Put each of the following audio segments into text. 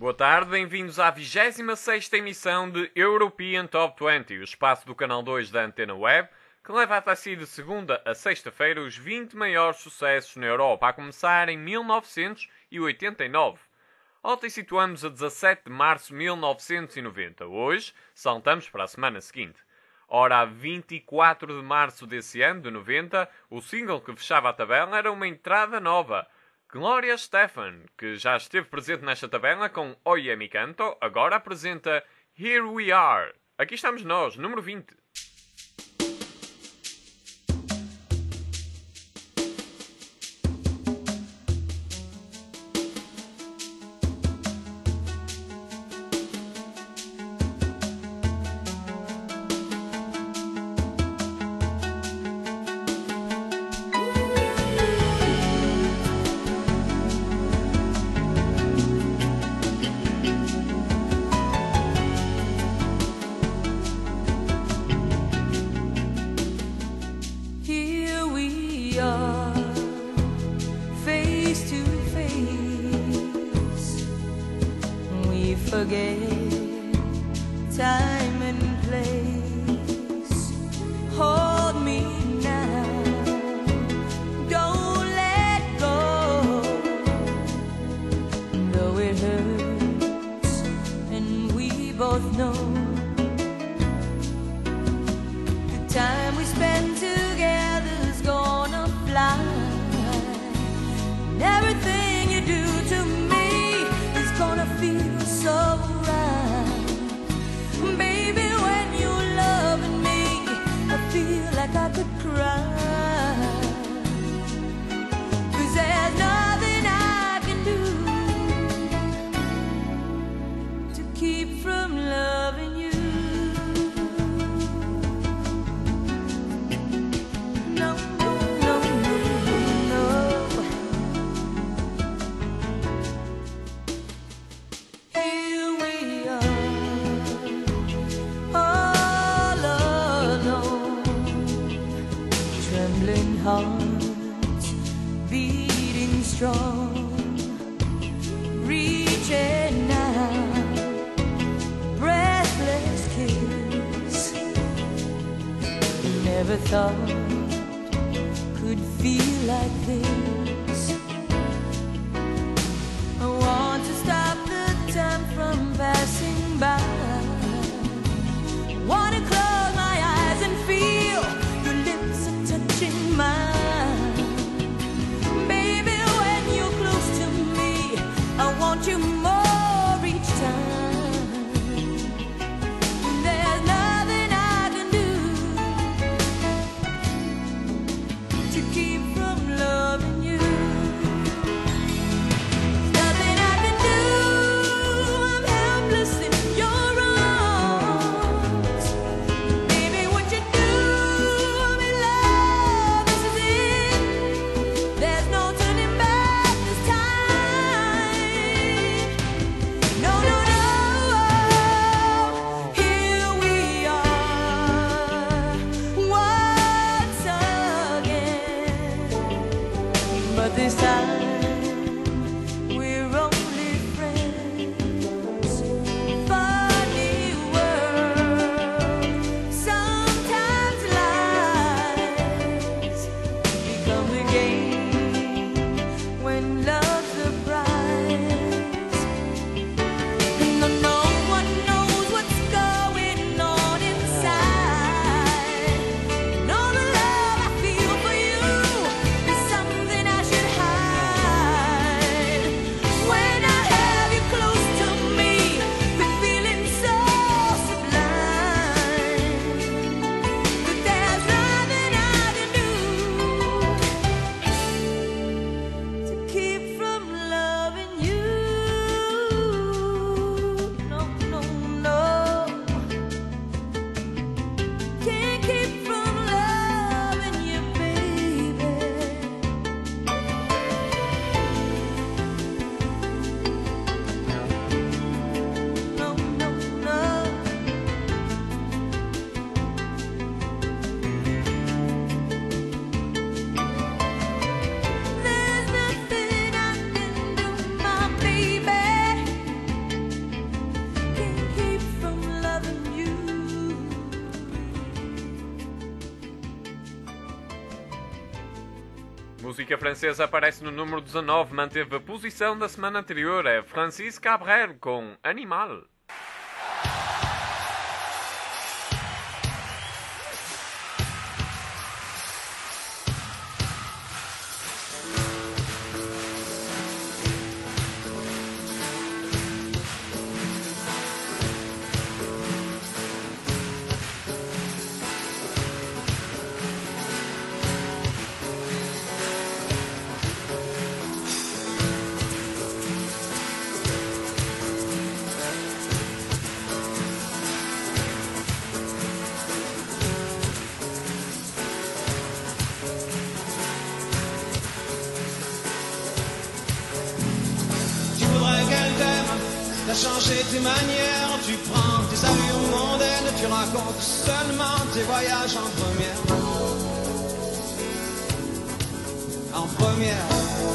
Boa tarde, bem-vindos à 26ª emissão de European Top 20, o espaço do canal 2 da Antena Web, que leva até si de segunda a sexta-feira os 20 maiores sucessos na Europa, a começar em 1989. Ontem situamos a 17 de março de 1990. Hoje, saltamos para a semana seguinte. Ora, a 24 de março desse ano, de 90, o single que fechava a tabela era uma entrada nova. Gloria Estefan, que já esteve presente nesta tabela com Oye Mi Canto, agora apresenta Here We Are. Aqui estamos nós, número 20. Forget time and place. Hold me now, don't let go. Though it hurts, and we both know the time we spend together's gonna fly. And everything you do to me is gonna feel so right. Baby, when you're loving me, I feel like I could cry. 'Cause there's nothing I can do to keep from loving you. No, no, no, no. Here we are, all alone, trembling hearts beating strong, reaching out, breathless kiss. Never thought could feel like this. I want to stop the time from passing by. Wanna close my eyes and feel your lips are touching mine. Baby, when you're close to me, I want you more each time. There's nothing I can do to keep from loving you. Música francesa aparece no número 19, manteve a posição da semana anterior. É Francis Cabrel com Animal. T'as changé tes manières, tu prends tes allures mondaines, tu racontes seulement tes voyages en première. En première.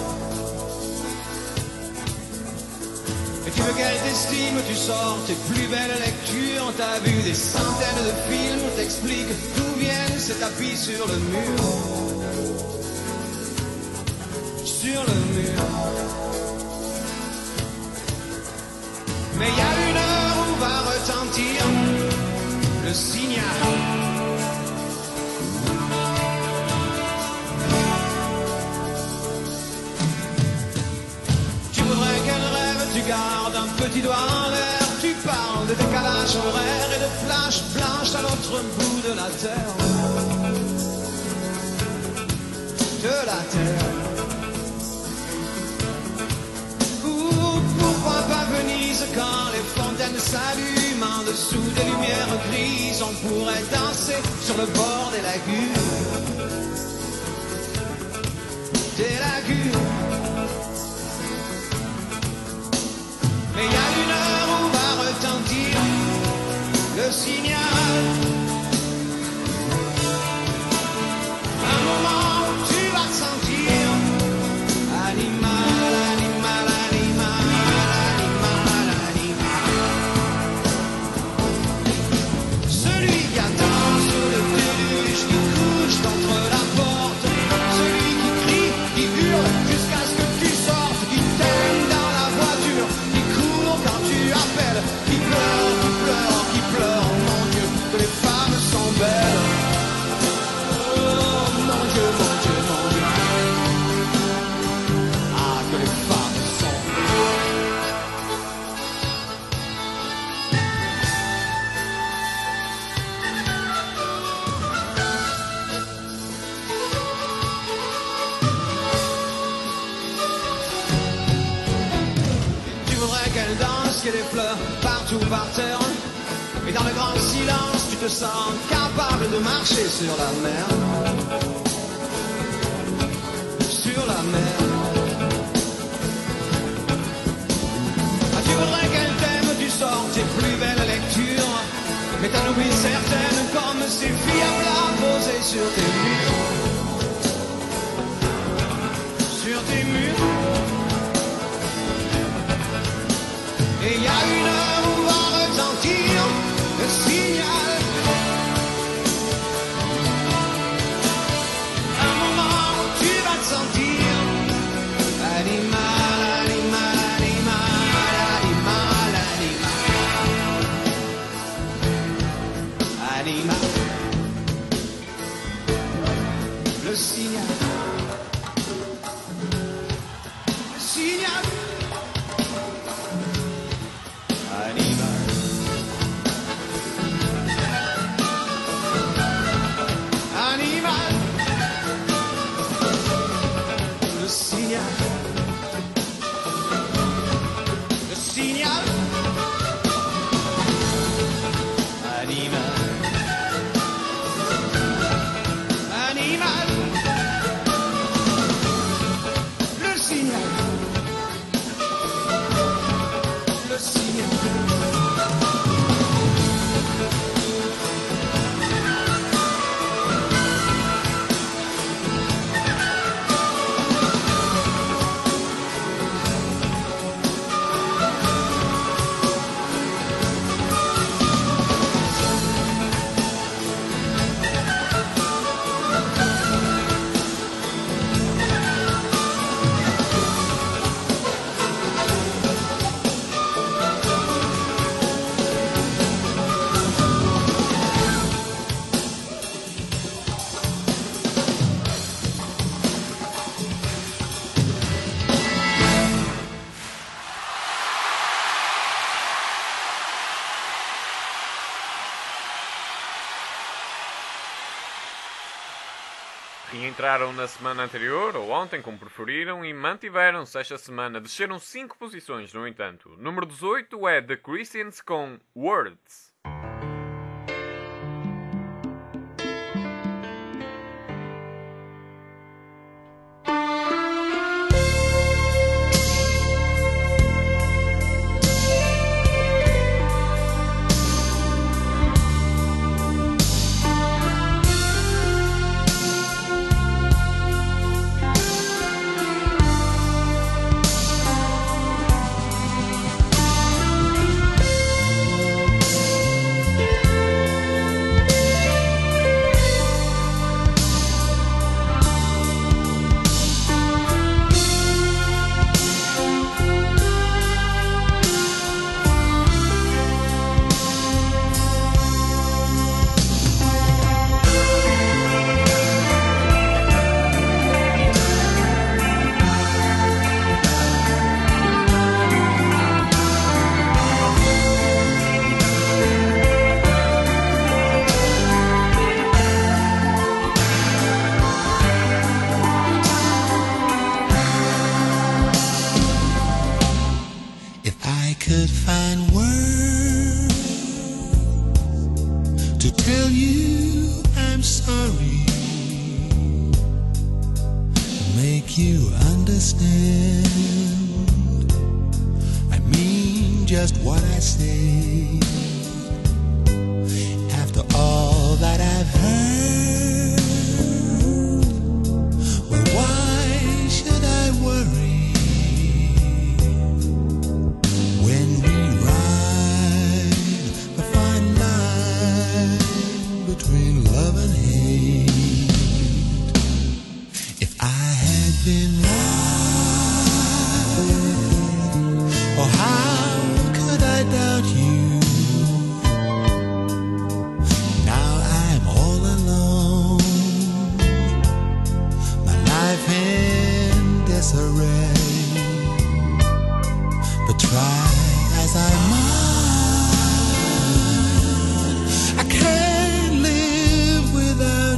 Et tu veux qu'elle t'estime, tu sors tes plus belles lectures, t'as vu des centaines de films, t'expliques d'où viennent ces tapis sur le mur. Sur le mur. Mais il y a une heure où va retentir le signal. Tu voudrais qu'elle rêve, tu gardes un petit doigt en l'air. Tu parles de décalage horaire et de flashs blanches à l'autre bout de la terre. De la terre. Pourquoi pas Venise quand les fontaines s'allument en dessous des lumières grises? On pourrait danser sur le bord des lagunes. Des lagunes. Mais il y a une heure où va retentir le signal. Un moment où tu vas te sentir animal, animal, animal. Contre la porte, celui qui crie, qui hurle jusqu'à ce que tu sortes, qui t'aime dans la voiture, qui court quand tu appelles, qui pleure, mon Dieu, que les femmes sont belles. Oh mon Dieu, mon Dieu, mon Dieu. Ah, que les femmes sont belles. Qu'elle danse, qu'il y ait des fleurs partout par terre. Et dans le grand silence, tu te sens capable de marcher sur la mer. Sur la mer. Ah, tu voudrais qu'elle t'aime, tu sors tes plus belles lectures. Mais t'en oublies certaines comme ces filles à plat posées sur tes murs. Sur tes murs. Et il y a une heure où va retentir le signal. Un moment où tu vas te sentir animal, animal, animal, animal, animal. Animal. Le signal. Le signal. E entraram na semana anterior, ou ontem, como preferiram, e mantiveram-se esta semana. Desceram 5 posições, no entanto. Número 18 é The Christians com Words. Could find words to tell you I'm sorry, make you understand. I mean just what I say. After all that I've heard, well, why should I worry? Between love and hate, if I had been right, oh, how could I doubt you? Now I'm all alone, my life in disarray. But try as I might, I can't live without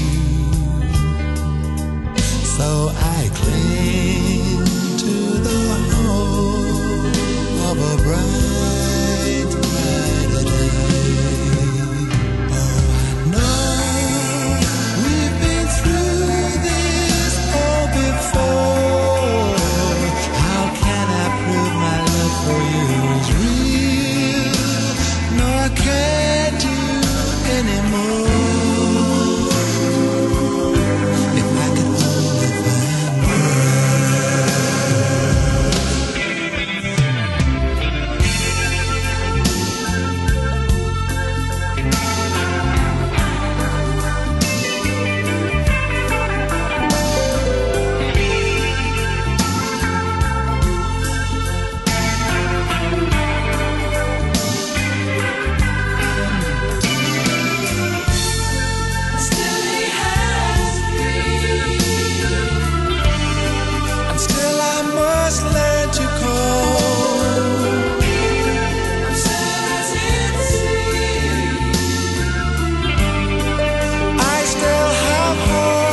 you. So I cling to the hope of a bright, brighter day. Oh, I know we've been through this all before. How can I prove my love for you is real? No, I can't do anymore. If I could only find and still I must learn to call. I'm certain I still have hope.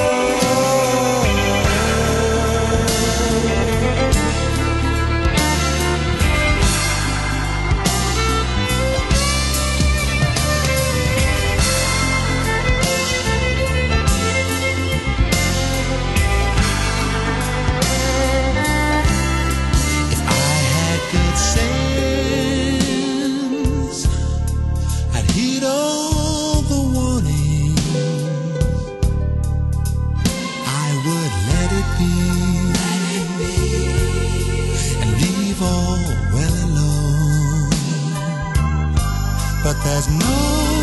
If I had good sense, I'd heed all the warnings. I would let it be, and leave all well alone. But there's no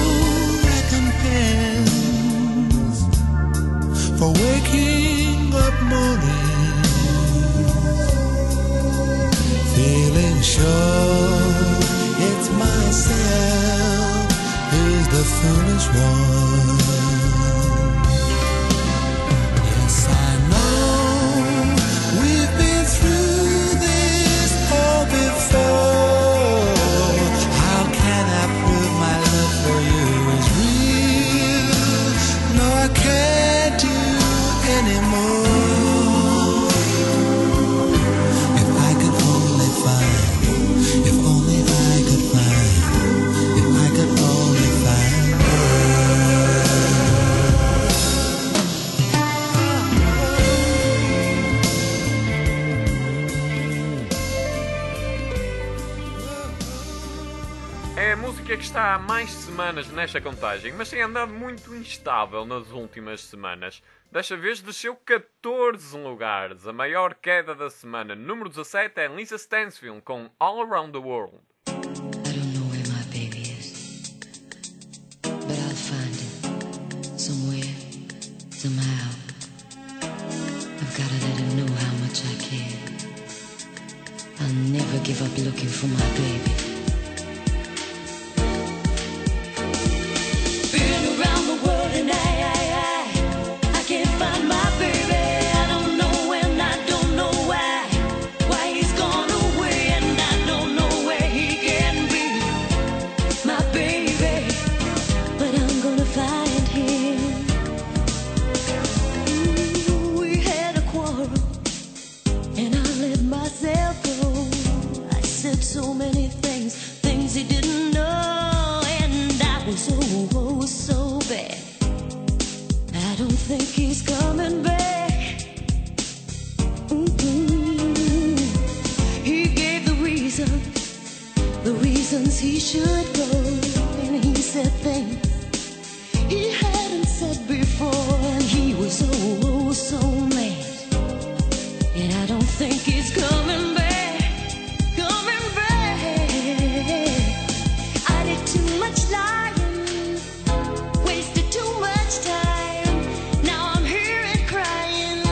recompense for waking up morning, feeling sure it's myself who's the foolish one. Yes, I know we've been through this all before. How can I prove my love for you is real? No, I can't do que está há mais semanas nesta contagem, mas tem andado muito instável nas últimas semanas. Desta vez desceu 14 lugares. A maior queda da semana, número 17, é Lisa Stansfield com All Around the World. I don't know where my baby is, but I'll find him somewhere, somehow. I've gotta let him know how much I care. I'll never give up looking for my baby. Been around the world and I can't find my baby. I don't know and I don't know why he's gone away and I don't know where he can be. My baby, but I'm gonna find him. Ooh, we had a quarrel and I let myself go. I said so many things he didn't know, and I was so bad. I don't think he's coming back. He gave the reasons he should go, and he said things he hadn't said before, and he was so mad. And I don't think he's coming back. I did too much lying, wasted too much time. Now I'm here and crying.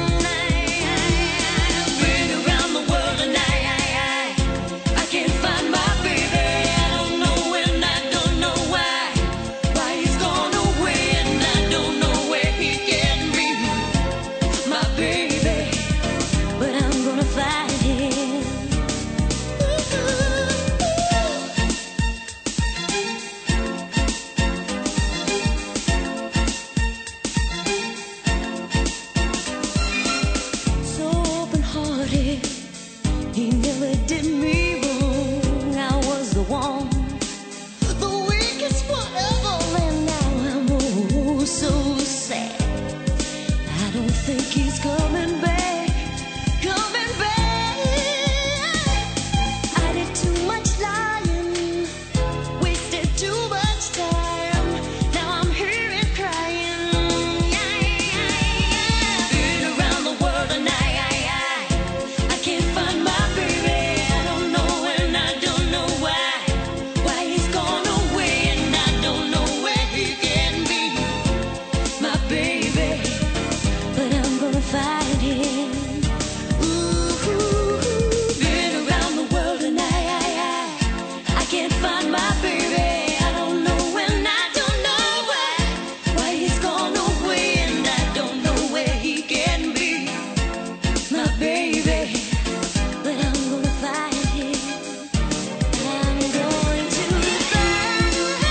I've been around the world and I can't find my baby. I don't know and I don't know why he's gone away and I don't know where he can be. My baby, but I'm gonna find him. So open-hearted, he never did me wrong. I was the one, the weakest whatever, and now I'm so sad. I don't think he's coming back. I did too much lying, wasted too much time. Now I'm here and crying. Been around the world and I can't find my baby. I don't know and I don't know why he's gone away and I don't know where he can be. My baby, but I'm gonna find him. Ooh, been around the world and I can't find my baby. I don't know and I don't know why he's gone away and I don't know where he can be. My baby, but I'm gonna find him. I'm going to find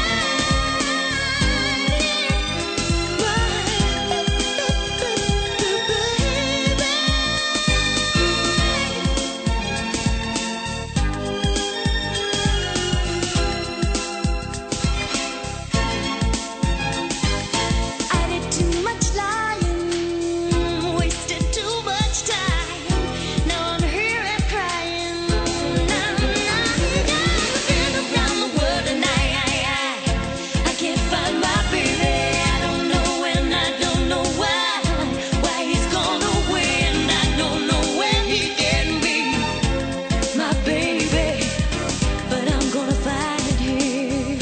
I did too much lying, wasted too much time. Now I'm here and crying. Been around the world and I can't find my baby. I don't know and I don't know why he's gone away and I don't know where he can be. My baby, but I'm gonna find him.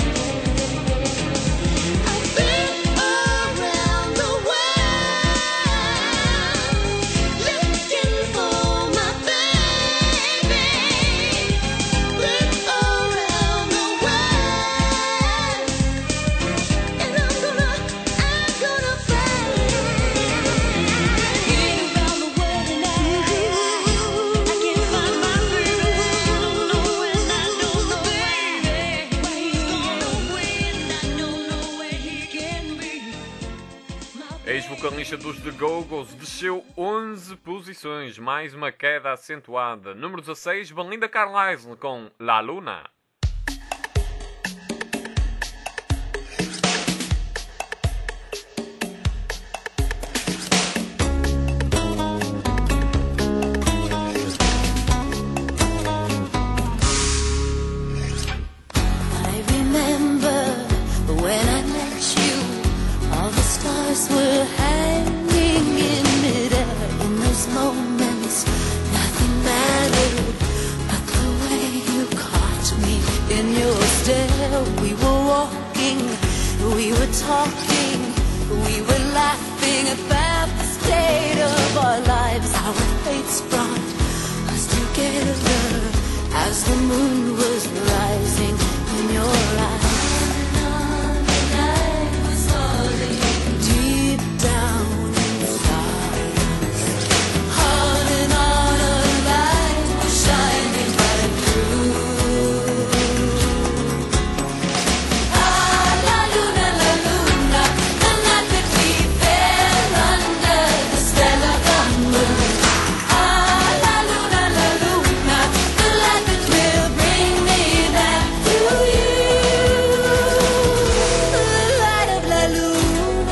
I've been around the world looking for my baby. Been around the world, and I'm gonna find him. Been around the world and I can't find my baby. I don't know and I don't know why he's gone away and I don't know where he can be. Ex-vocalista dos The Go-Go's desceu 11 posições, mais uma queda acentuada. Número 16, Belinda Carlisle com La Luna. I remember We were talking, we were laughing about the state of our lives. Our fates brought us together as the moon was rising in your eyes. The night was falling deep down inside us. On and on a light was shining right through. Ah, la luna, the night that we fell under the spell of the moon. Ah, la luna, the light that will bring me back to you. The light of la luna.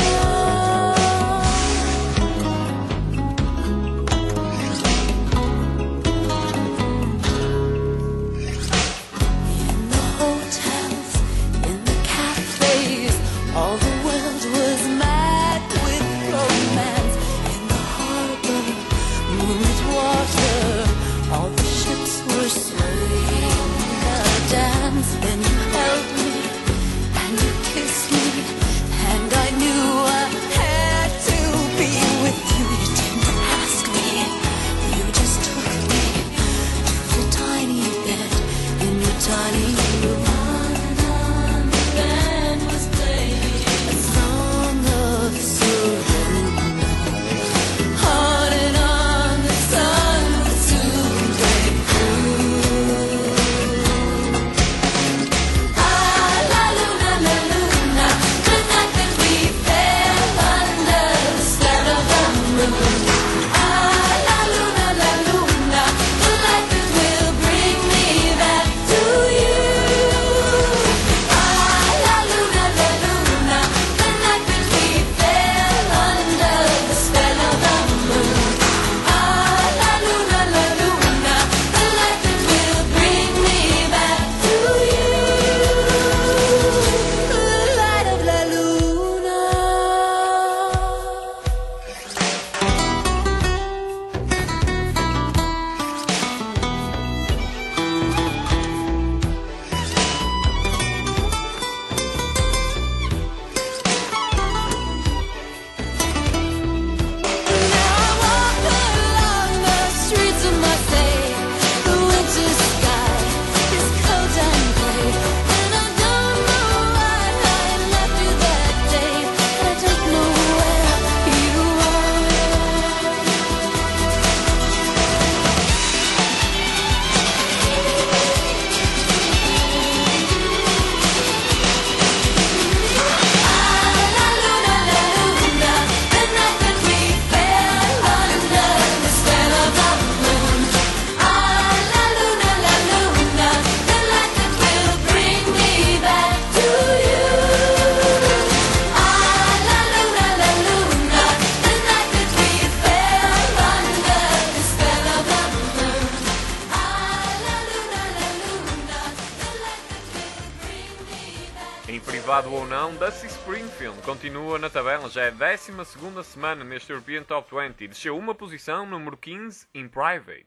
In the hotels, in the cafes, all the world was mad with romance. In the harbor, moonlit water, all the ships were swaying a dance. Then you held me and you kissed me, and I knew I had to be with you. You didn't ask me, you just took me to the tiny bed in your tiny room. On the band was playing a song of surrender. On and on the sun would soon break through. Ah, la luna, the night that we fell under the spell of the moon. Ah, la luna, the light that will bring me back to you. Ah, la luna, the night that we fell under the spell of the moon. Ah, la luna, the light that will bring me back to you. The light of la luna. Now I walk along the streets of Marseille. The winter sky is cold and gray, and I don't know why I left you that day. I don't know where you are. Ah, la luna, the night that we fell under the spell of the moon. Ah, la luna, the light that will bring me back to you. Ah, la luna, the night that we fell under the spell of the moon. Ah, la luna, the light that will bring me back. Em privado ou não, Dusty Springfield continua na tabela, já é a 12ª semana neste European Top 20. Desceu uma posição, número 15, In Private.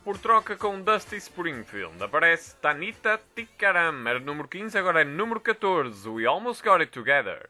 por troca com Dusty Springfield. Aparece Tanita Tikaram, era número 15, agora é número 14, We Almost Got It Together.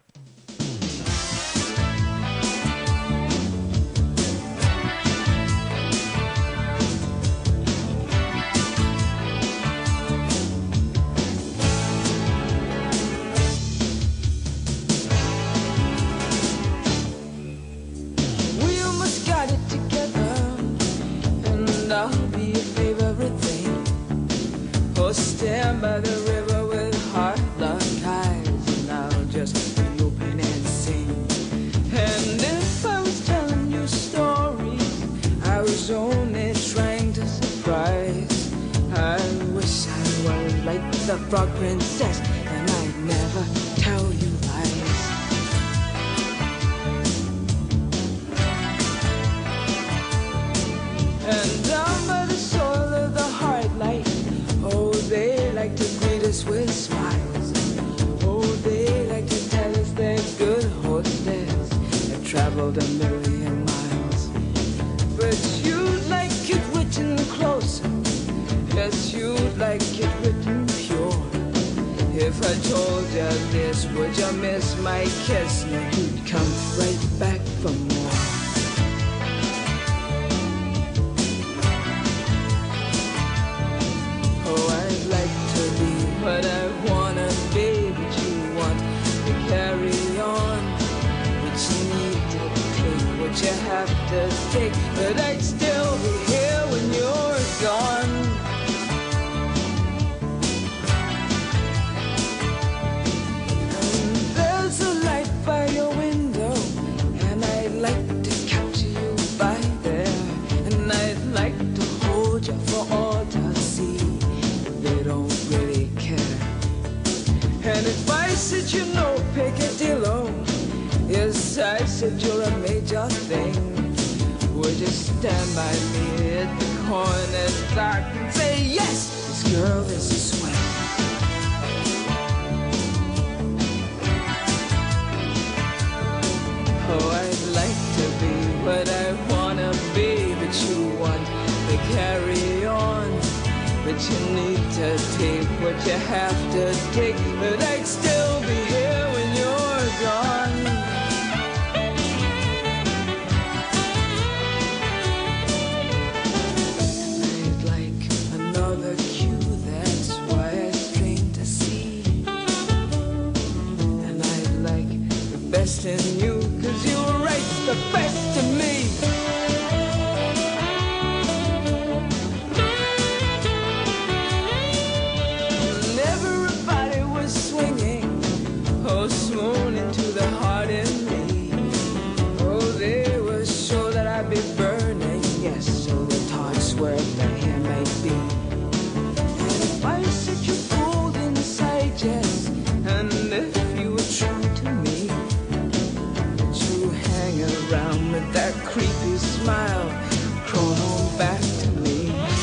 We almost got it together, and I'll be your favorite thing. Oh, stand by the river with heart-locked eyes, and I'll just be open and sing. And if I was telling you stories, I was only trying to surprise. I wish I was like the frog princess, and I'd never tell you lies. And down by the soil of the hard light, oh, they like to greet us with smiles. Oh, they like to tell us they're good hostess have traveled 1,000,000 miles. But you'd like it written closer, yes, you'd like it written pure. If I told you this, would you miss my kiss? No, you'd come right back for more. Oh, I'd like to be what I wanna be, but you want to carry on. But you need to take what you have to take, but I'd still be here when you're gone. And there's a light by your window, and I'd like to capture you by there, and I'd like to hold you for all to see. They don't really care. And if I said you know Picadillo, yes, I said you're a major thing, would you stand by me at the corner dark and say, yes, this girl is a swing. Oh, I'd like to be what I wanna be, but you want to carry on. But you need to take what you have to take, but I'd still be here when you're gone. I'd like another cue, that's why I strain to see. And I'd like the best in you, 'cause you write the best of me. And everybody was swinging, oh, swoon into the heart in me. Oh, they were sure that I'd be burning, yes, so the thoughts were that here might be. And if I said you pulled inside, yes, and if you were true to me, would you hang around with that creepy smile, crawl on back to me?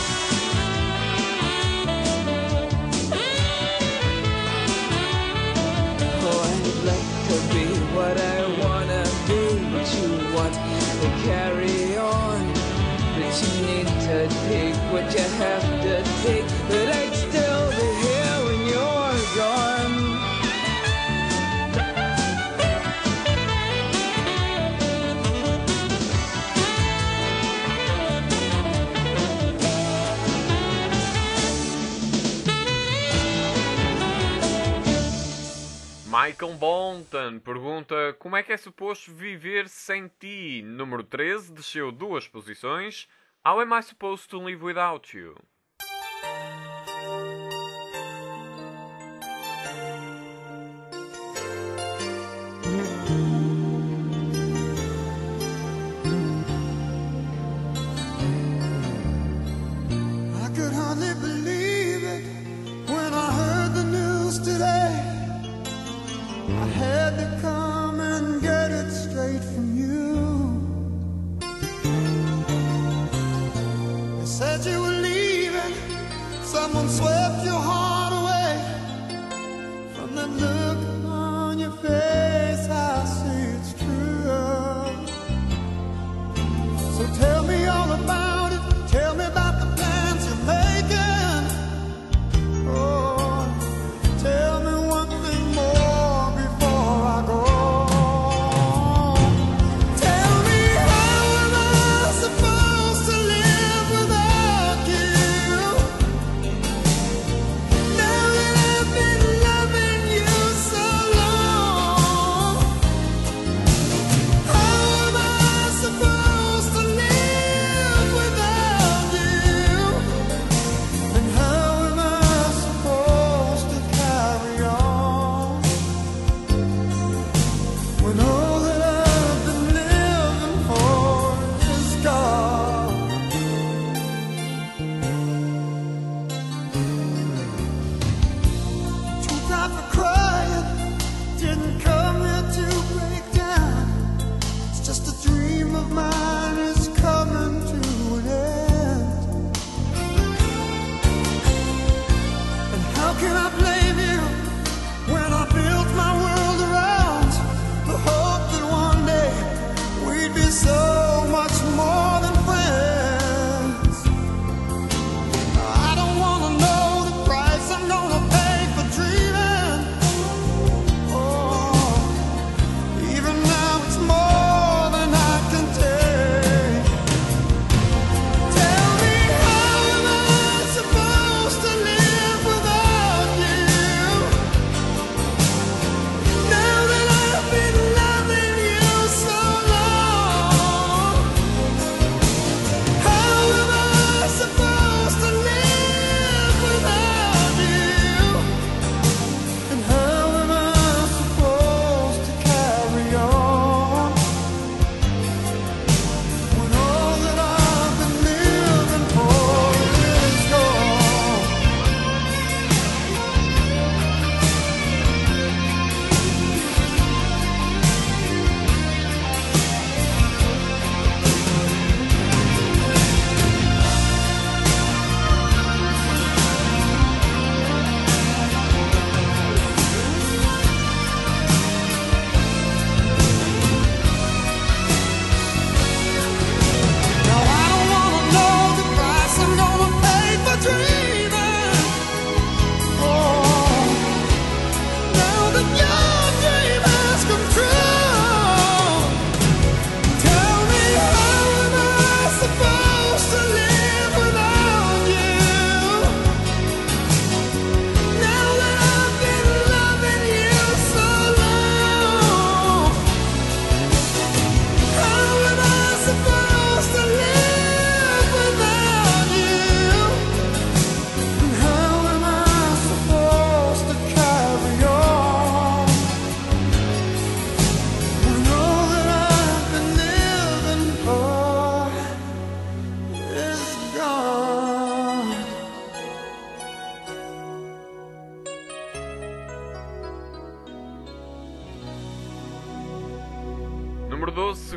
Oh, I'd like to be what I wanna be, but you want to carry on. But you need to take what you have to take, but I'd still be here when you're gone. Michael Bolton pergunta como é que é suposto viver sem ti. Número 13 desceu 2 posições. How am I supposed to live without you? I could hardly believe it when I heard the news today. I had to come and get it straight from you. They said you were leaving, someone swept your heart away. From the look on your face, I see it's true. So tell me all about it, tell me about the plan.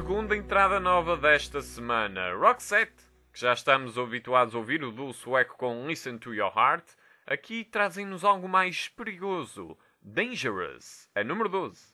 segunda entrada nova desta semana, Roxette, que já estamos habituados a ouvir o duo sueco com Listen to Your Heart, aqui trazem-nos algo mais perigoso, Dangerous, a número 12.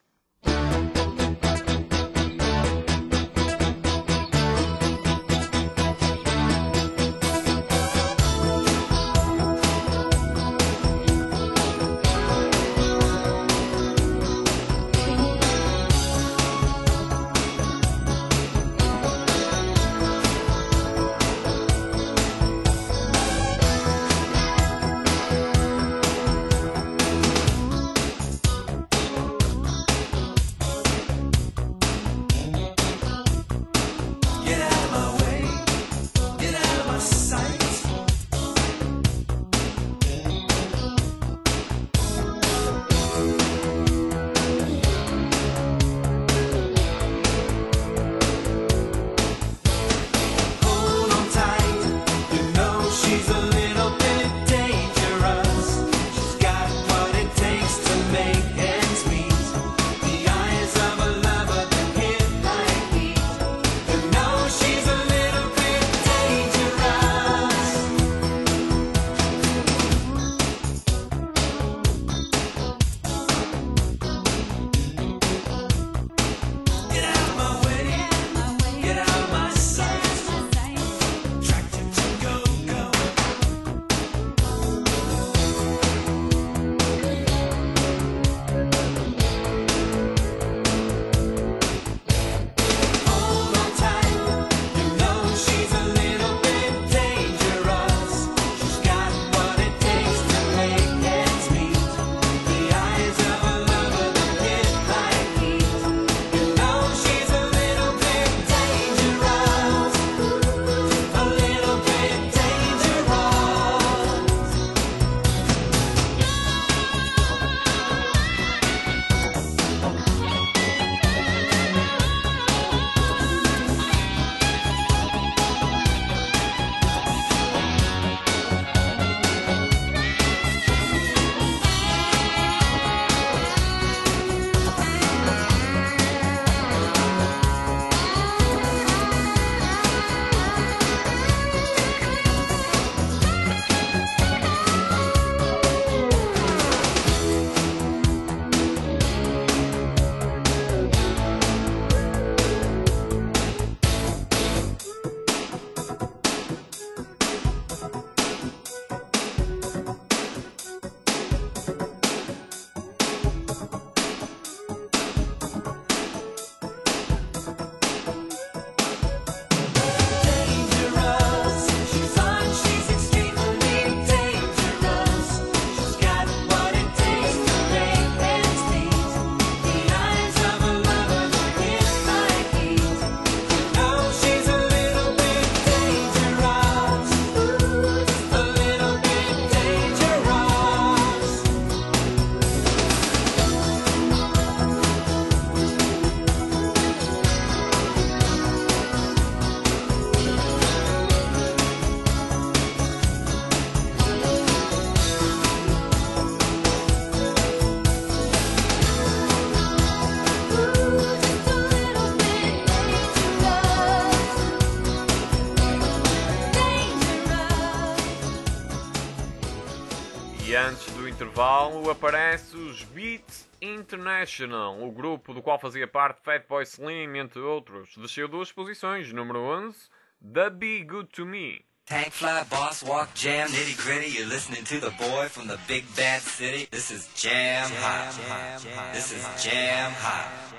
E antes do intervalo aparece os Beats International, o grupo do qual fazia parte Fatboy Slim, entre outros. Desceu 2 posições, número 11, The Be Good To Me. Tank fly, boss walk, jam, nitty gritty. You're listening to the boy from the big bad city. This is Jam Hot. This is Jam Hot.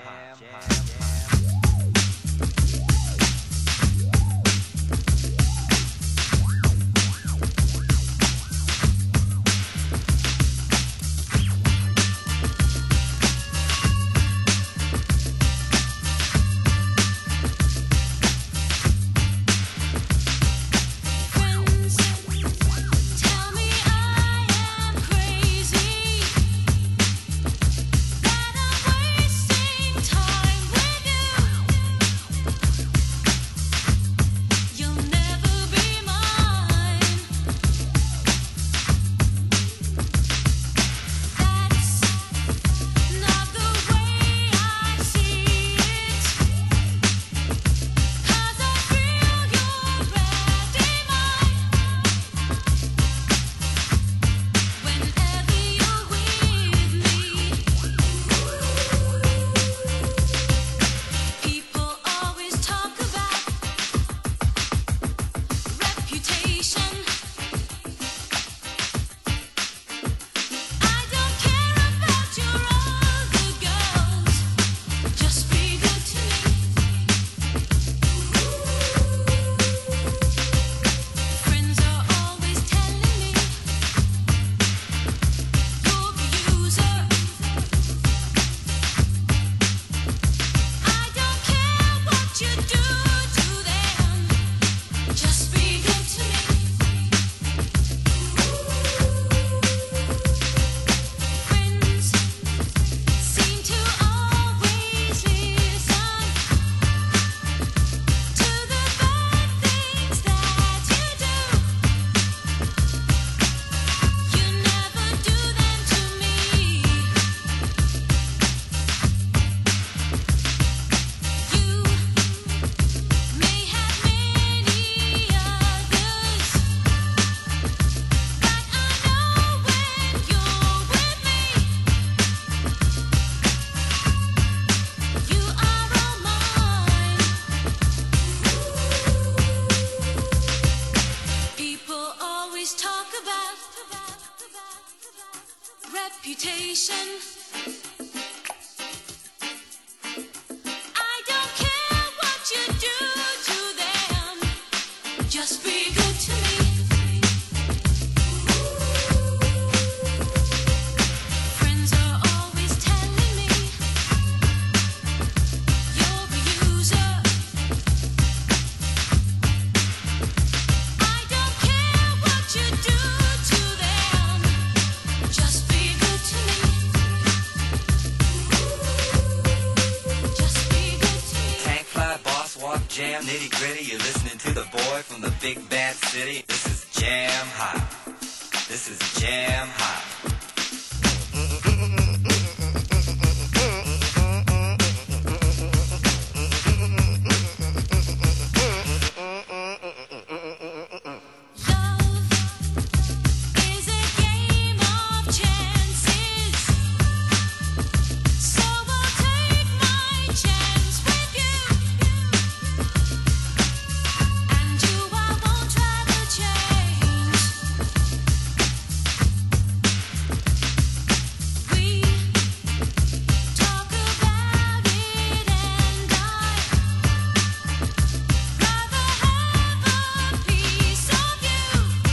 Tell me I am crazy, that I'm wasting time. reputation. I don't care what you do to them, just be good to me. Friends are always telling me you're a user. I don't care what you do to them, just be good to me. Just be good to me. Tank fly, boss walk, jam, nitty gritty. You're listening to the boy from the big bad city. This is Jam Hot. This is Jam Hot. Love is a game of chances, so I'll take my chance with you. And you, I won't try to change. We talk about it, and I'd rather have a piece of you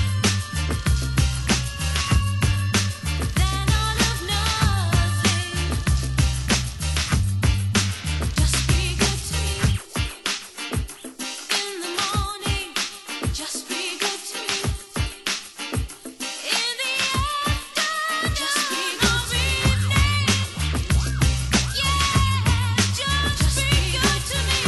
than all of nothing. Just be good to me in the morning. Just be good to me in the afternoon. Just be good to me. Yeah, just be good to me.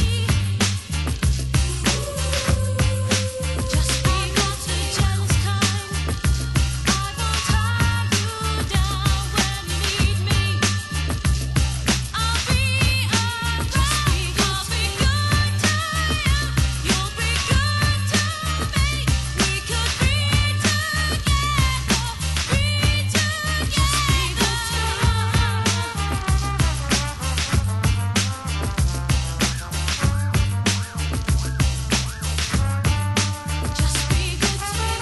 Just be good to jealous time. I won't tie you down when you need me. I'll be around. Just be good to you. You'll be good to me. We could be together. Just be good to Just be good to me.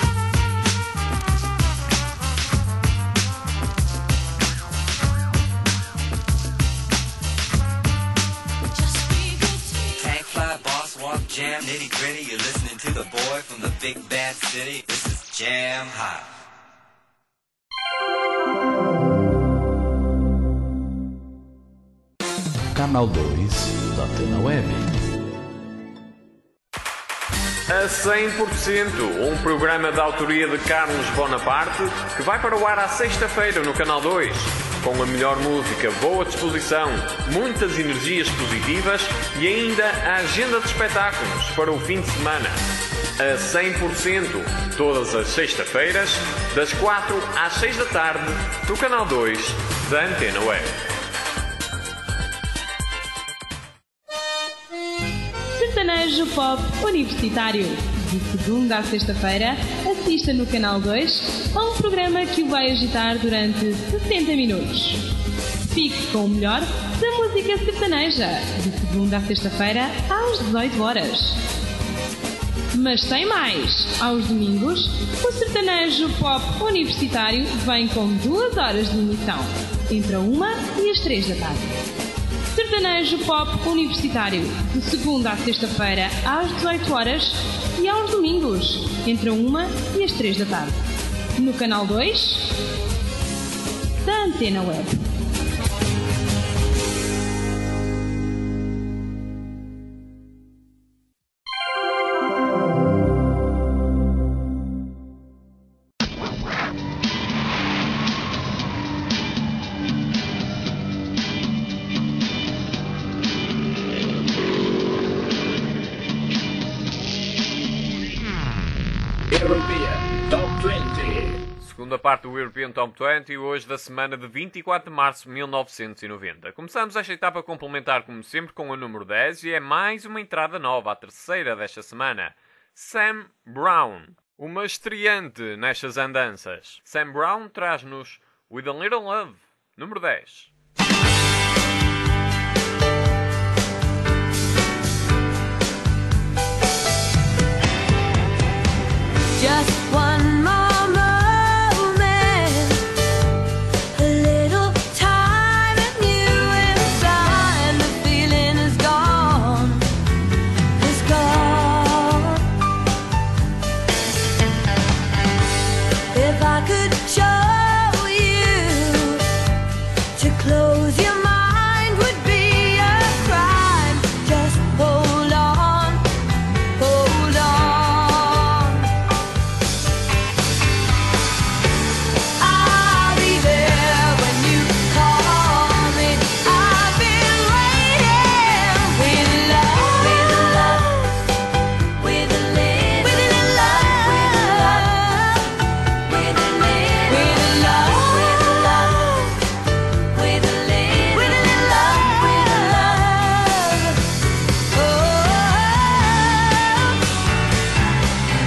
Just be good to me. Tank fly, boss walk, jam, nitty gritty. You're listening to the boy from the big bad city. This is Jam Hot. Canal 2 da Antena Web. A 100%, um programa de autoria de Carlos Bonaparte que vai para o ar à sexta-feira no Canal 2. Com a melhor música, boa disposição, muitas energias positivas e ainda a agenda de espetáculos para o fim de semana. A 100%, todas as sextas-feiras, das 4 às 6 da tarde, no Canal 2 da Antena Web. Sertanejo Pop Universitário. De segunda à sexta-feira, assista no Canal 2 a um programa que o vai agitar durante 60 minutos. Fique com o melhor da música sertaneja. De segunda à sexta-feira, às 18 horas. Mas tem mais! Aos domingos, o Sertanejo Pop Universitário vem com 2 horas de emissão, entre a 1 e as 3 da tarde. Sertanejo Pop Universitário, de segunda à sexta-feira às 18 horas e aos domingos, entre a 1 e as 3 da tarde. No Canal 2 da Antena Web. Segunda parte do European Top 20, hoje da semana de 24 de março de 1990. Começamos esta etapa complementar, como sempre, com o número 10 e é mais uma entrada nova, a terceira desta semana. Sam Brown, uma estreante nestas andanças. Sam Brown traz-nos With a Little Love, número 10. Just one more moment, a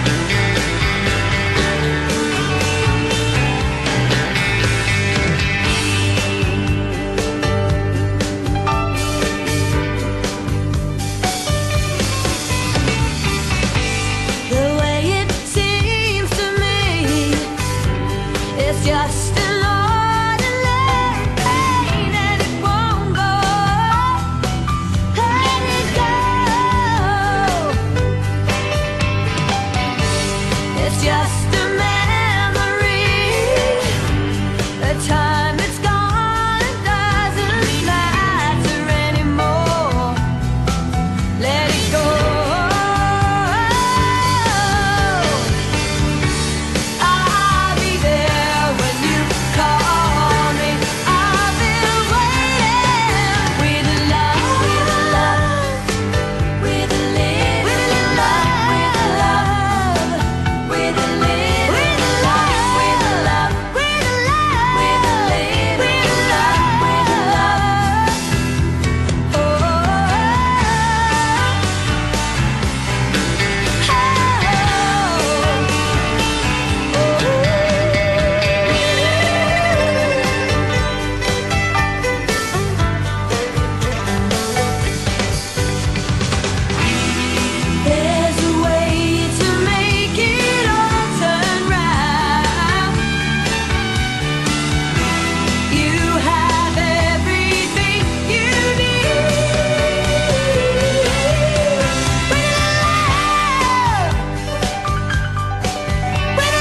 The way it seems to me is just an ordinary pain, and it won't go. Let it go. It's just a memory. The time it's gone doesn't matter anymore. Let it go. I'll be there when you call me. I've been waiting with love, with love, with a little love, with a little love, with a love, with a love, with a little love, with a love. There's a way to make it all turn round. You have everything you need. With love, with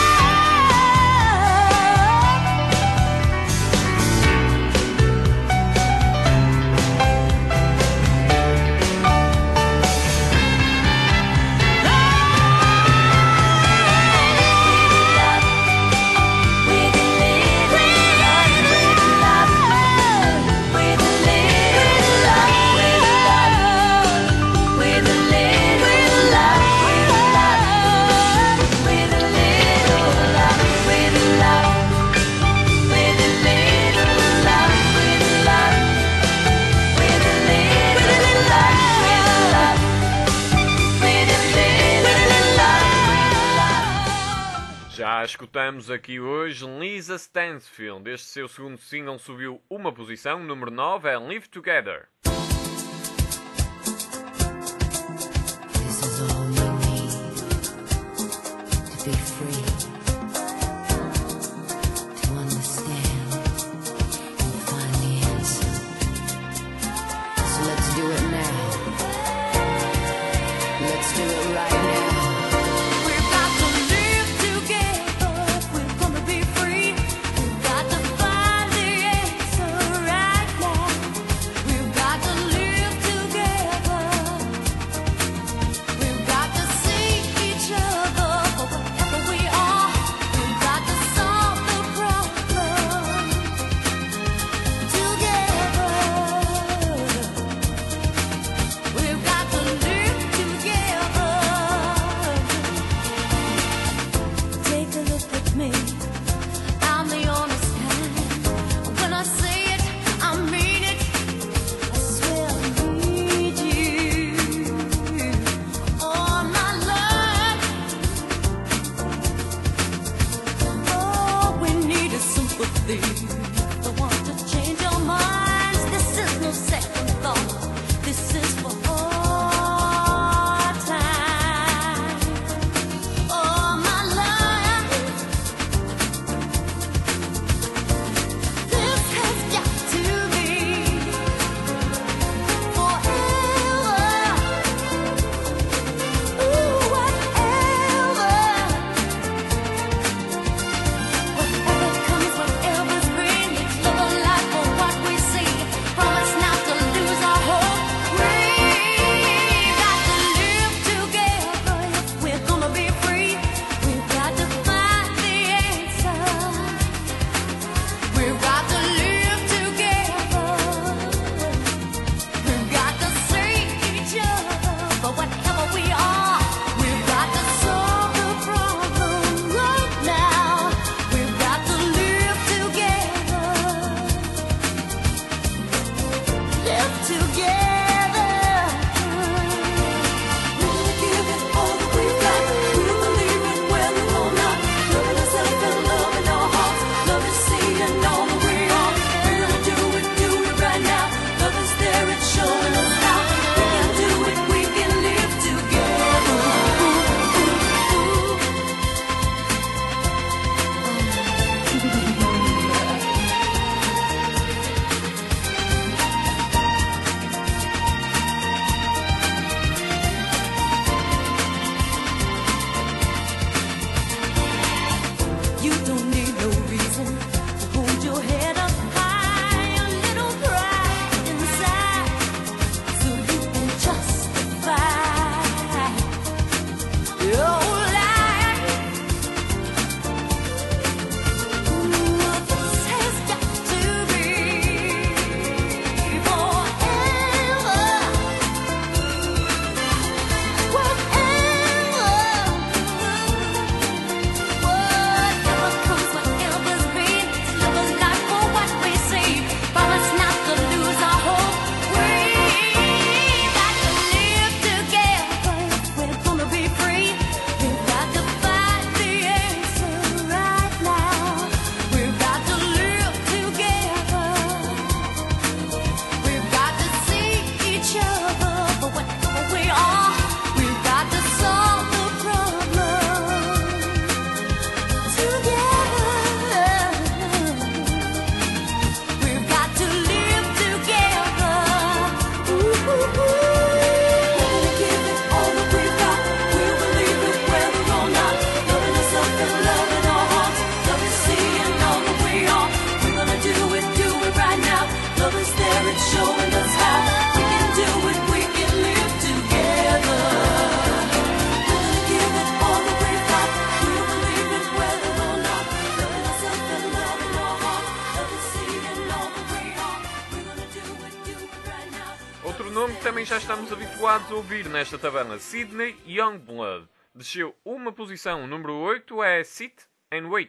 Já escutamos aqui hoje Lisa Stansfield. Este seu segundo single subiu uma posição, número 9 é Live Together. This is all we need to be free, to understand and find the answer. So let's do it now. Let's do it right now. We've got to live together if we're gonna be free. We've got to find the answer right now. We've got to live together. We've got to see each other for whatever we are. já estamos habituados a ouvir nesta tabela Sydney Youngblood. Desceu uma posição, o número 8 é Sit and Wait.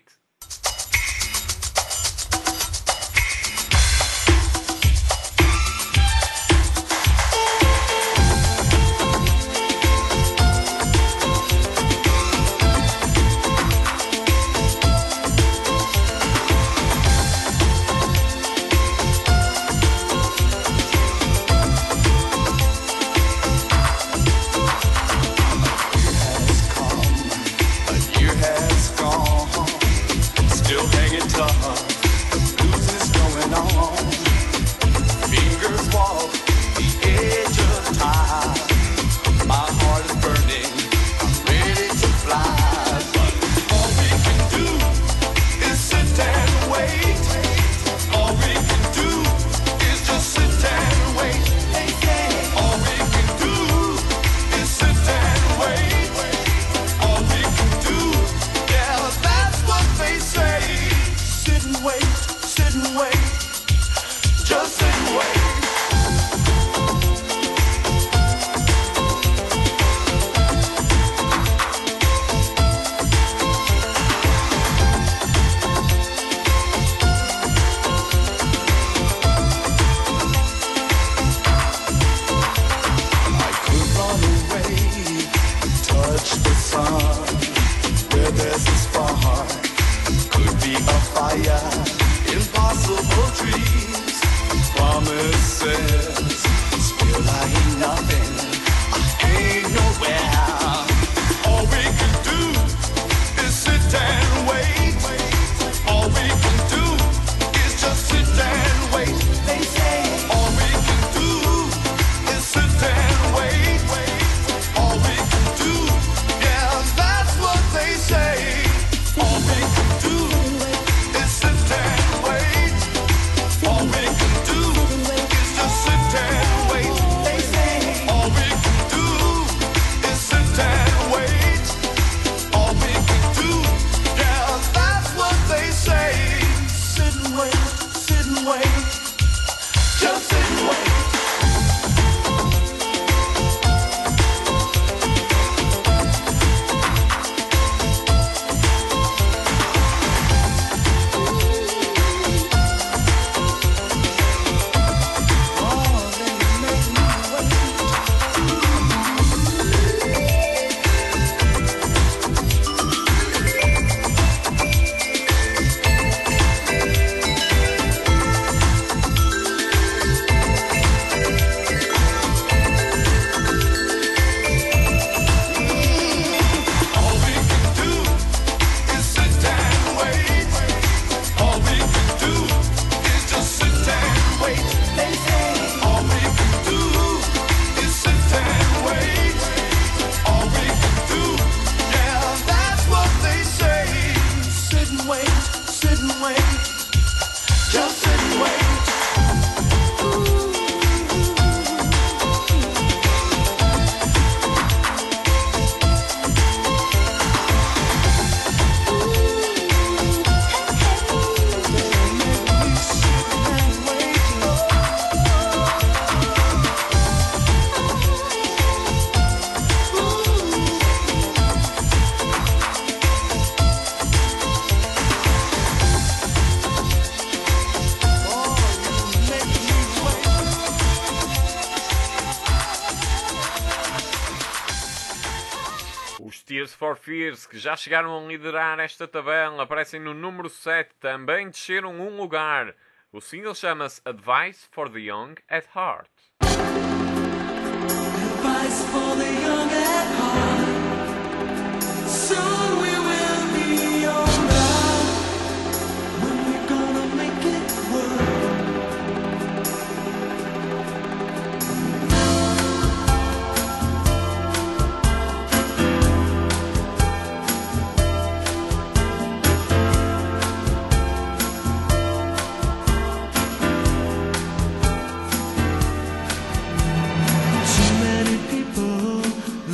Tears for Fears, que já chegaram a liderar esta tabela, aparecem no número 7, também desceram um lugar. O single chama-se Advice for the Young at Heart. Advice for the young at heart. Soon we will be alright. When we're gonna make it work. Too many people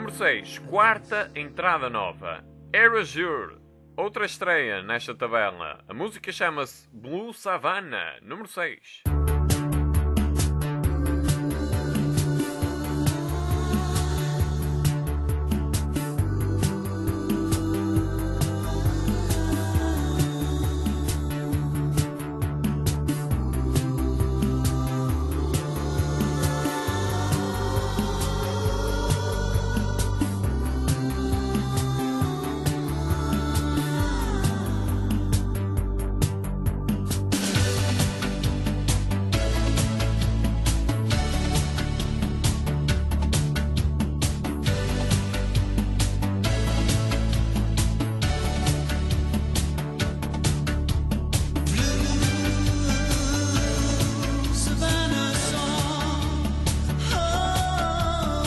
Número 6. Quarta entrada nova. Erasure. Outra estreia nesta tabela. A música chama-se Blue Savannah. Número 6. Savannah song, oh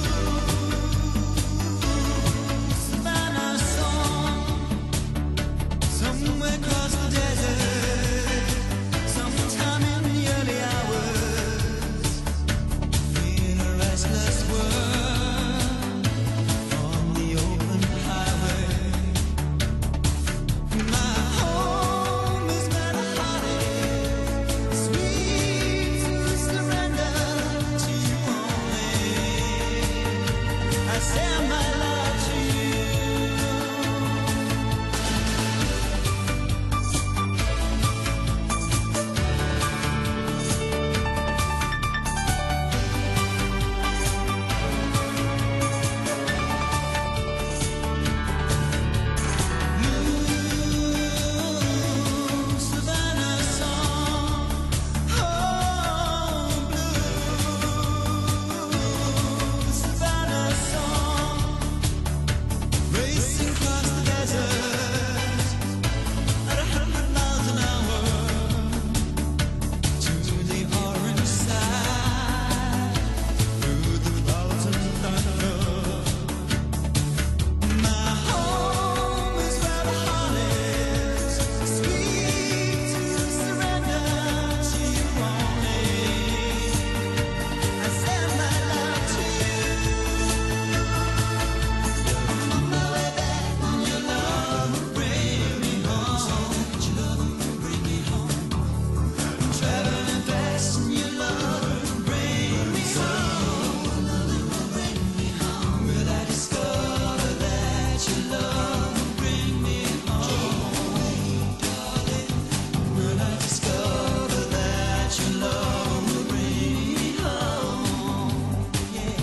blue, Savannah song, somewhere across the desert, sometime in the early hours, in a restless world, on the open highway. My home is where the heart is. Sweet to surrender to you only. I send my love to you. Blue Savannah song, oh blue Savannah song, racing across the desert at 100 miles an hour to the orange side, through the clouds and thunder. My home is where the heart is, sweet to surrender to you only. I send my love to you. On my way back, your love will bring me home. Your love will bring me home. I'm traveling fast, and your love will bring me home. Will I discover that your love will bring me home, darling? Will I discover that your love will bring me home? Yeah.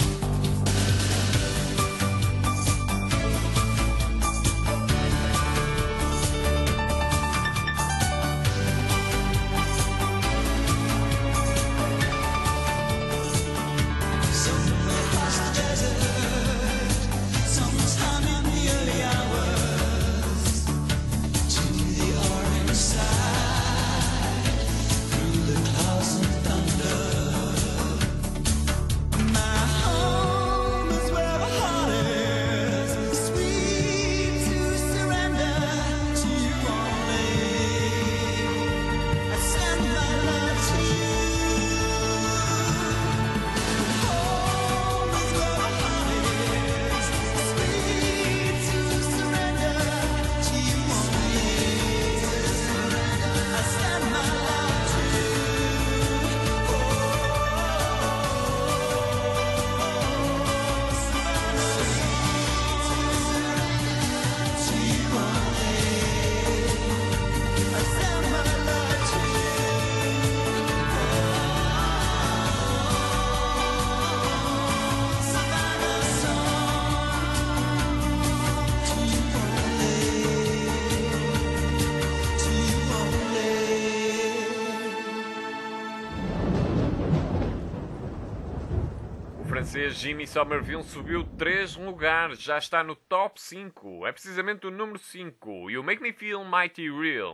Somewhere across the desert, sometime in the early hours, to the orange side, through the clouds and thunder. My home is where the heart is, sweet to surrender to you only. I send my love to you. Home is where the heart is, sweet to surrender to you only. I send my love to you. To you only. I send my love to you. Savannah song, to you only, to you only. O francês Jimmy Somerville subiu 3 lugares, já está no top 5. É precisamente o número 5. You Make Me Feel Mighty Real.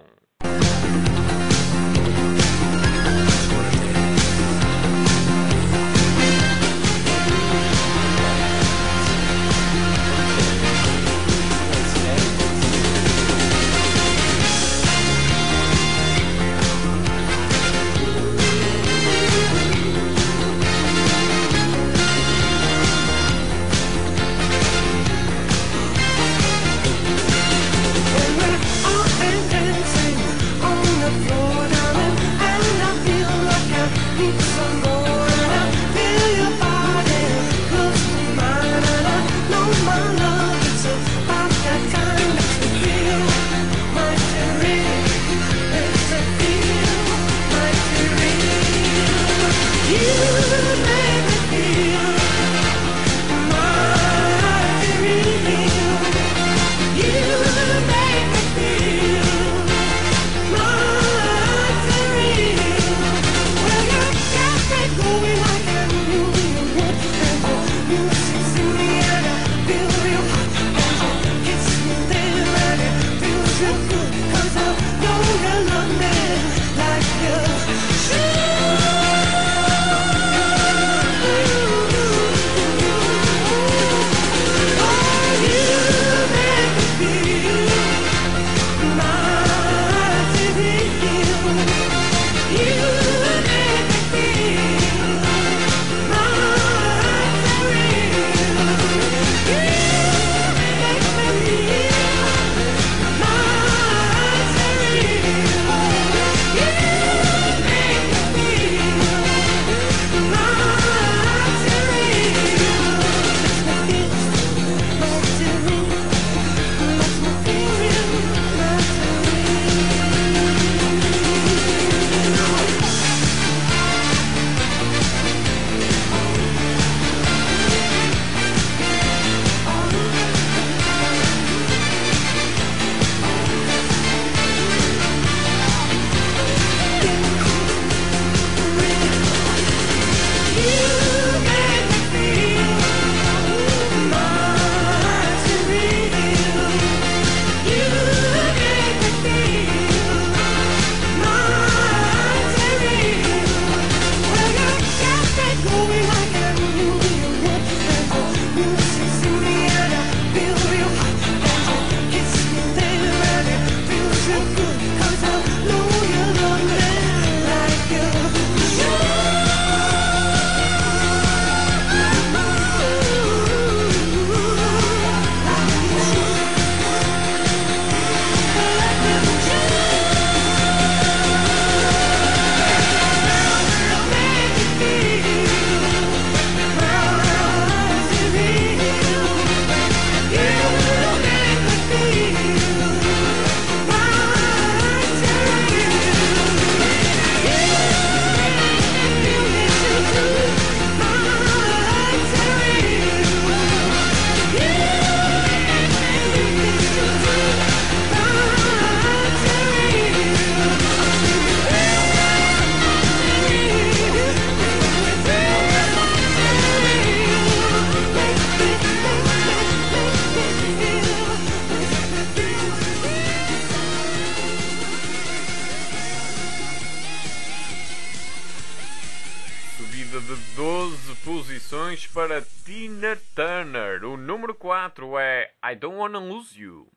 Tina Turner. O número 4 é I Don't Wanna Lose You.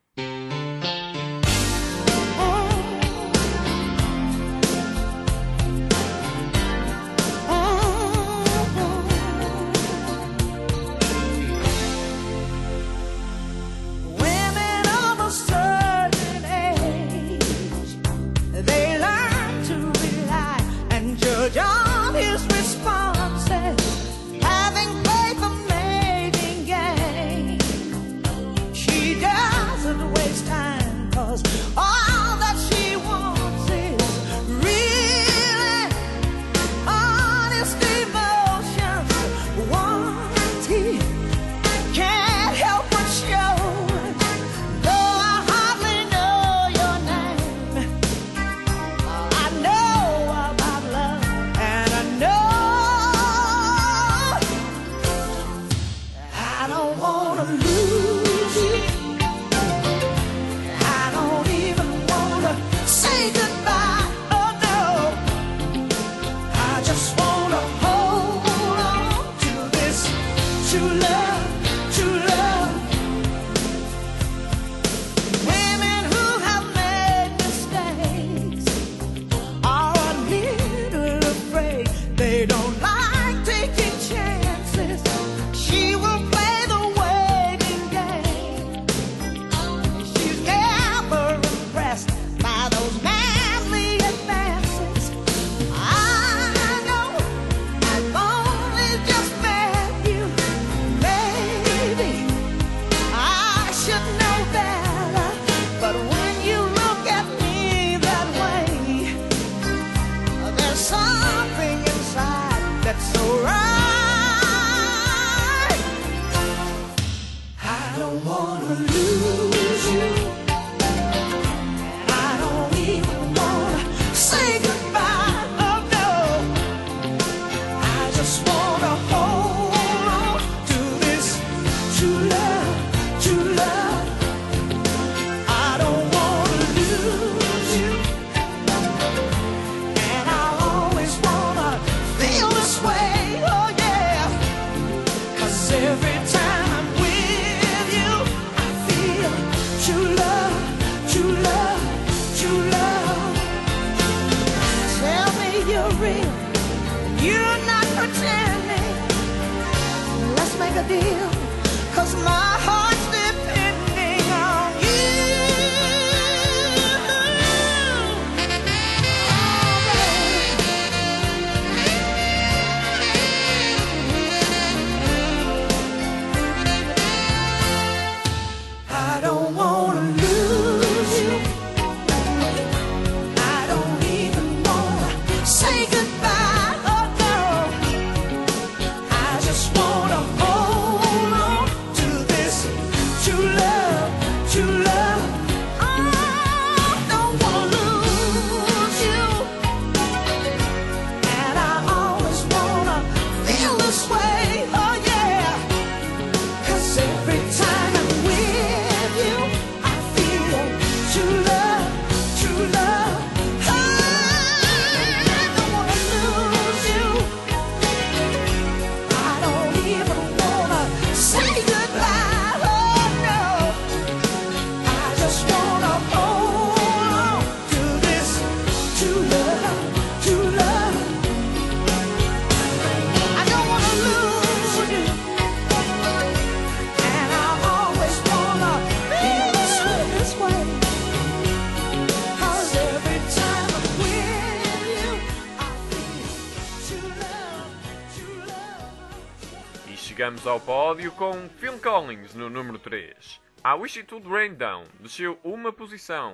Women of a certain age, they learn to rely and judge on his responses, having faith of making gain. She doesn't waste time, 'cause all that she wants is really honest emotions. Once he can't help but show, though I hardly know your name, I know about love, and I know I don't wanna lose you. I don't even wanna say goodbye, oh no. I just wanna hold on to this true love, true love. Women who have made mistakes are a little afraid. They don't like taking chances. She will play the waiting game. She's never impressed by those manly advances. I know I've only just met you. Maybe I should know better, but when you look at me that way, there's something inside that's so right. I don't wanna lose you. I don't even wanna say goodbye, oh no. I just wanna hold on to this true love, true love. I don't wanna lose you, and I always wanna feel this way, oh yeah. 'Cause every time I'm with you, I feel true love, true love, true love. Tell me you're real, you're not pretending. Let's make a deal, 'cause my heart's depending on you. I don't wanna lose you. I don't even wanna say goodbye, oh no. I just wanna hold on to this true love, true love. I don't wanna lose you, and I always wanna feel this way, oh yeah. 'Cause every time I'm with you, I feel true love, true love. I don't wanna lose you. I don't even wanna say goodbye, oh no. I just wanna hold on to this true love, true love. I don't wanna lose you, and I always wanna feel this way. 'Cause every time I'm with you, I feel true love, true love. E chegamos ao pódio com Phil Collins no número 3. I Wish It Would Rain Down desceu uma posição.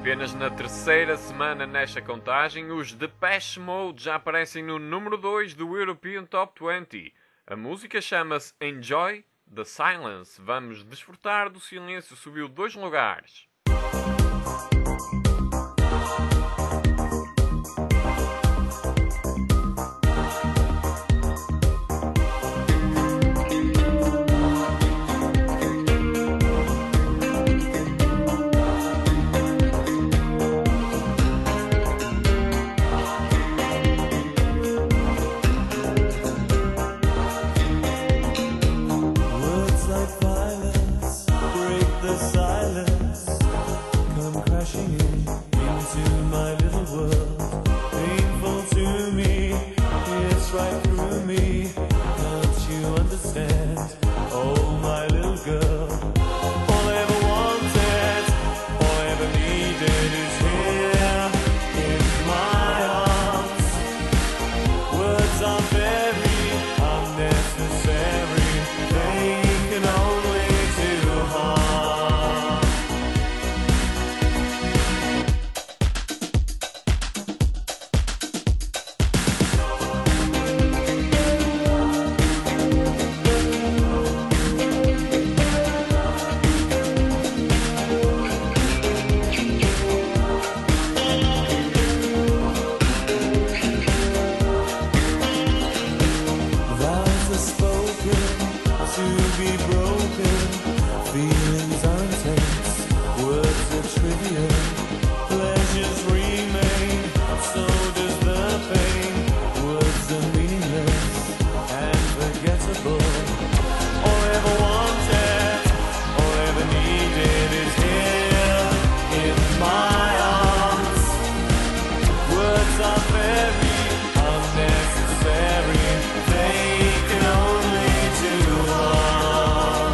Apenas na terceira semana nesta contagem, os Depeche Mode já aparecem no número 2 do European Top 20. A música chama-se Enjoy the Silence. Vamos desfrutar do silêncio, subiu 2 lugares. Words like violence break the silence, come crashing into my little world. Painful to me, it's right through me. Can't you understand? Oh, my little girl. All I ever wanted, all I ever needed is here in my arms. Words are very unnecessary. They can only do harm. Vows are spoken to be broken. Feelings are intense, words are trivial. Pleasures remain, so does the pain. Words are meaningless and forgettable. All I ever wanted, all I ever needed is here in my arms. Words are very unnecessary. They can only do harm.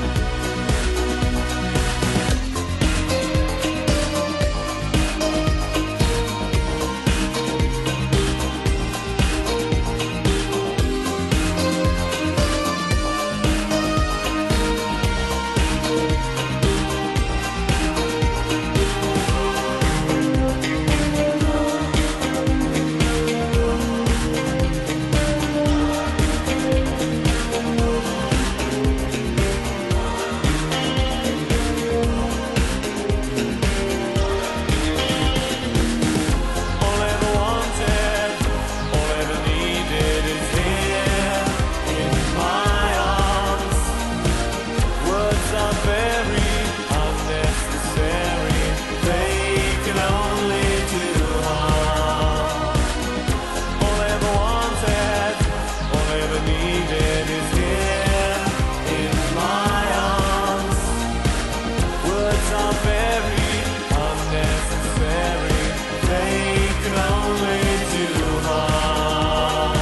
All I ever wanted, all I ever needed is here in my arms. Words are very unnecessary. They can only do harm. All I ever wanted, all I ever needed is here in my arms. Words are very unnecessary. They can only do harm.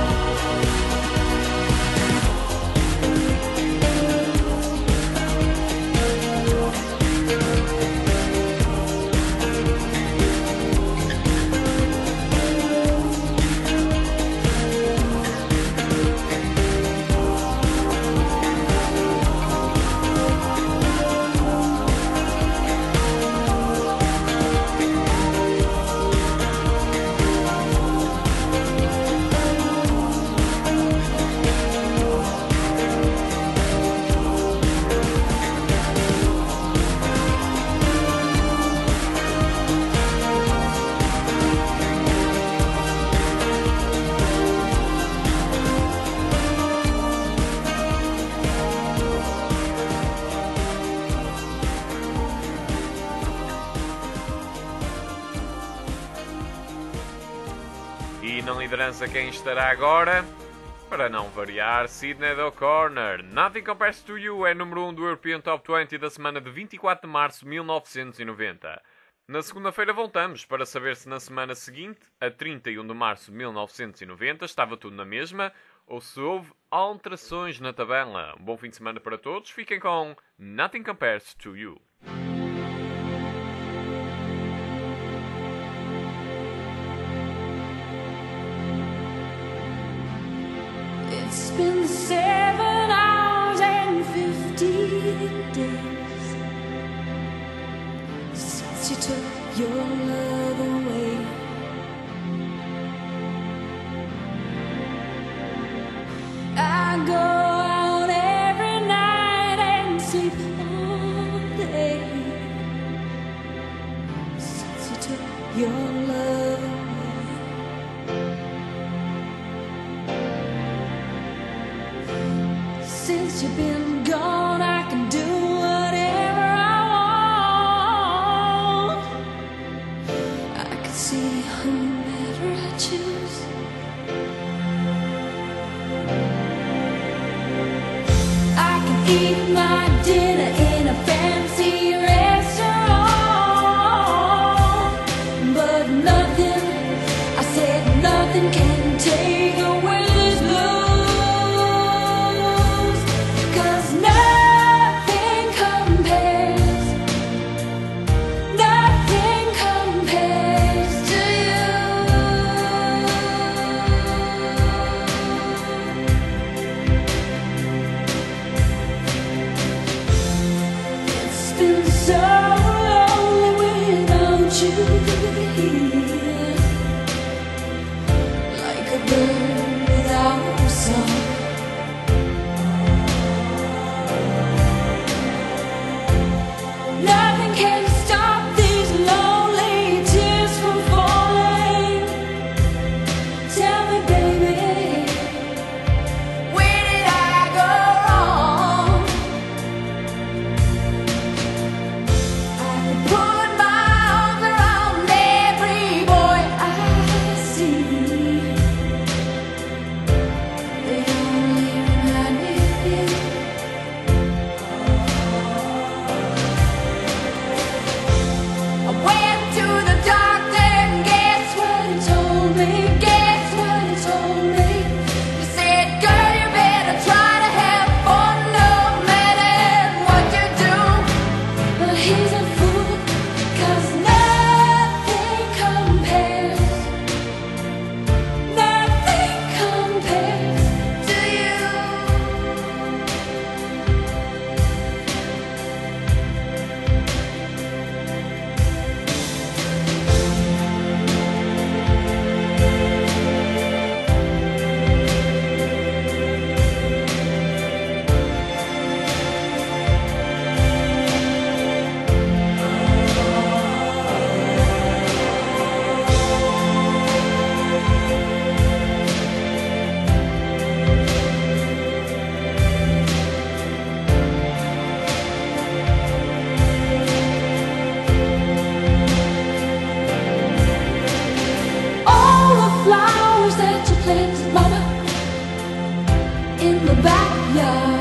E na liderança quem estará agora? Para não variar, Sidney O'Connor. Nothing Compares to You é número 1 do European Top 20 da semana de 24 de março de 1990. Na segunda-feira voltamos para saber se na semana seguinte, a 31 de março de 1990, estava tudo na mesma ou se houve alterações na tabela. Um bom fim de semana para todos. Fiquem com Nothing Compares to You. It's been 7 hours and 15 days since you took your love away. I go out every night and sleep all day since you took your love away. Since you've been gone, I can do whatever I want. I can see whomever I choose. I can eat my dinner in a fancy restaurant, but nothing, I said nothing can take away this blues. 'Cause nothing compares, nothing compares to you. It's been so lonely without you here, like a bird without a song. Nothing can stop these lonely tears from falling. Tell me, baby, where did I go wrong? I could put my arms around every boy I see. They only remind me of you. I went to the doctor and guess what he told me? Guess what he told me? He said, girl, you better try to have fun no matter what you do. But he's a fool, 'cause nothing compares, nothing compares to you. All the flowers that you planted, mama, in the backyard.